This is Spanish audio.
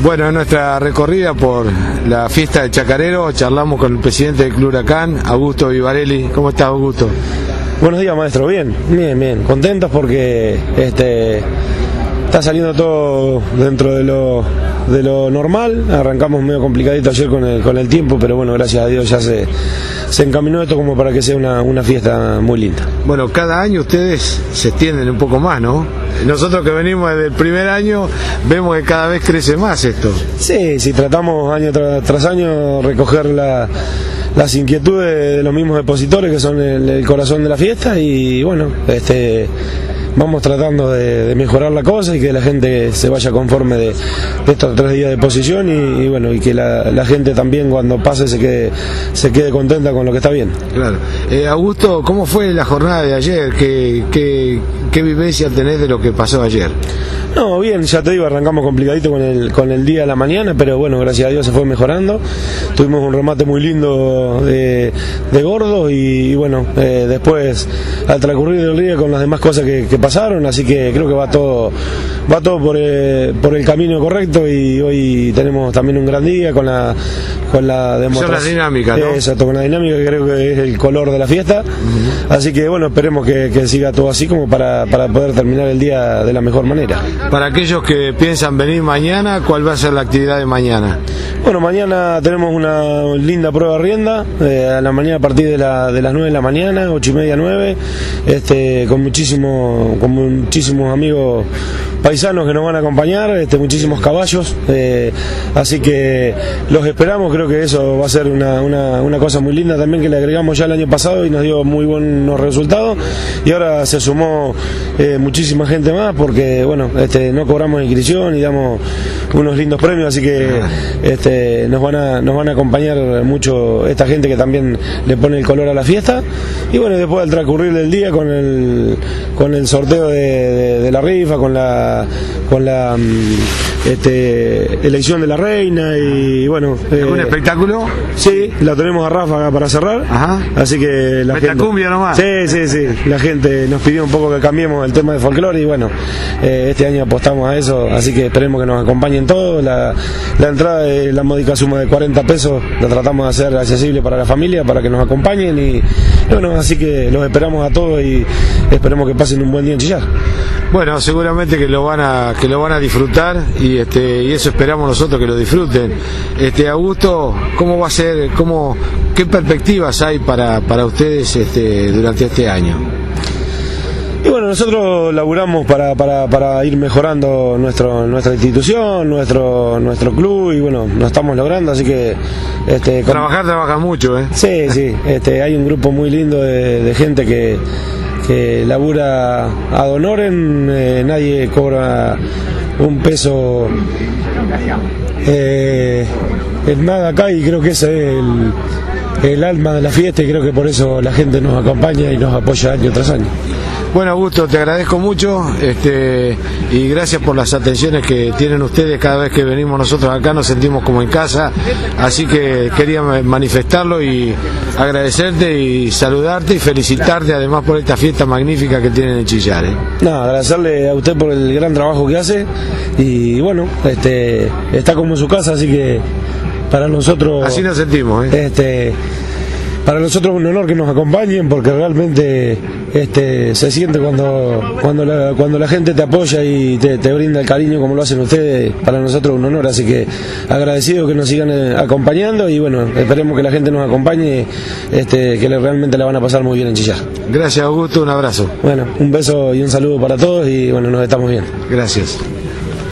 Bueno, en nuestra recorrida por la fiesta del Chacarero charlamos con el presidente del Club Huracán, Augusto Vivarelli. ¿Cómo estás, Augusto? Buenos días, maestro. Bien. Contentos porque está saliendo todo dentro de lo normal. Arrancamos medio complicadito ayer con el tiempo, pero bueno, gracias a Dios ya se encaminó esto como para que sea una fiesta muy linda. Bueno, cada año ustedes se extienden un poco más, ¿no? Nosotros que venimos desde el primer año vemos que cada vez crece más esto. Sí, tratamos año tras año recoger las inquietudes de los mismos expositores que son el corazón de la fiesta y bueno, vamos tratando de mejorar la cosa y que la gente se vaya conforme de estos 3 días de exposición y bueno, y que la gente también cuando pase se quede contenta con lo que está viendo. Claro. Augusto, ¿cómo fue la jornada de ayer? ¿Qué vivencia tenés de lo que pasó ayer? No, bien, ya te digo, arrancamos complicadito con el día de la mañana, pero bueno, gracias a Dios se fue mejorando. Tuvimos un remate muy lindo de gordo y bueno, después al transcurrir del día con las demás cosas que pasaron, así que creo que va todo por el camino correcto y hoy tenemos también un gran día con la demostración. Son las dinámicas, ¿no? Exacto, con la dinámica que creo que es el color de la fiesta, así que bueno, esperemos que siga todo así como para poder terminar el día de la mejor manera. Para aquellos que piensan venir mañana, ¿cuál va a ser la actividad de mañana? Bueno, mañana tenemos una linda prueba de rienda, a la mañana a partir de las 9 de la mañana, 8:30, 9, con muchísimos amigos paisanos que nos van a acompañar, muchísimos caballos, así que los esperamos. Creo que eso va a ser una cosa muy linda también, que le agregamos ya el año pasado y nos dio muy buenos resultados y ahora se sumó muchísima gente más porque bueno, no cobramos inscripción y damos unos lindos premios, así que nos van a acompañar mucho esta gente que también le pone el color a la fiesta y bueno, después al transcurrir del día con el sorteo de la rifa, con la elección de la reina y bueno, ¿un espectáculo? Sí, la tenemos a Ráfaga para cerrar. Ajá. Así que la gente, cumbia nomás. Sí, la gente nos pidió un poco que cambiemos el tema de folclore y bueno, este año apostamos a eso, así que esperemos que nos acompañen todos. La entrada de la módica suma de 40 pesos la tratamos de hacer accesible para la familia, para que nos acompañen y bueno, así que los esperamos a todos y esperemos que pasen un buen día en Chillar. Bueno, seguramente que lo van a disfrutar y eso esperamos nosotros, que lo disfruten. Augusto, ¿cómo va a ser? ¿Qué perspectivas hay para ustedes durante este año? Y bueno, nosotros laburamos para ir mejorando nuestra institución, nuestro club y bueno, lo estamos logrando, así que trabaja mucho, ¿eh? Sí, hay un grupo muy lindo de gente que labura ad honorem, nadie cobra un peso en nada acá y creo que ese es el alma de la fiesta y creo que por eso la gente nos acompaña y nos apoya año tras año. Bueno, Augusto, te agradezco mucho y gracias por las atenciones que tienen ustedes cada vez que venimos nosotros acá, nos sentimos como en casa, así que quería manifestarlo y agradecerte y saludarte y felicitarte además por esta fiesta magnífica que tienen en Chillar. No, agradecerle a usted por el gran trabajo que hace y bueno, está como en su casa, así que para nosotros... Así nos sentimos, Para nosotros es un honor que nos acompañen porque realmente se siente cuando la gente te apoya y te brinda el cariño como lo hacen ustedes. Para nosotros es un honor, así que agradecido que nos sigan acompañando y bueno, esperemos que la gente nos acompañe, que realmente la van a pasar muy bien en Chillar. Gracias, Augusto, un abrazo. Bueno, un beso y un saludo para todos y bueno, nos estamos viendo. Gracias.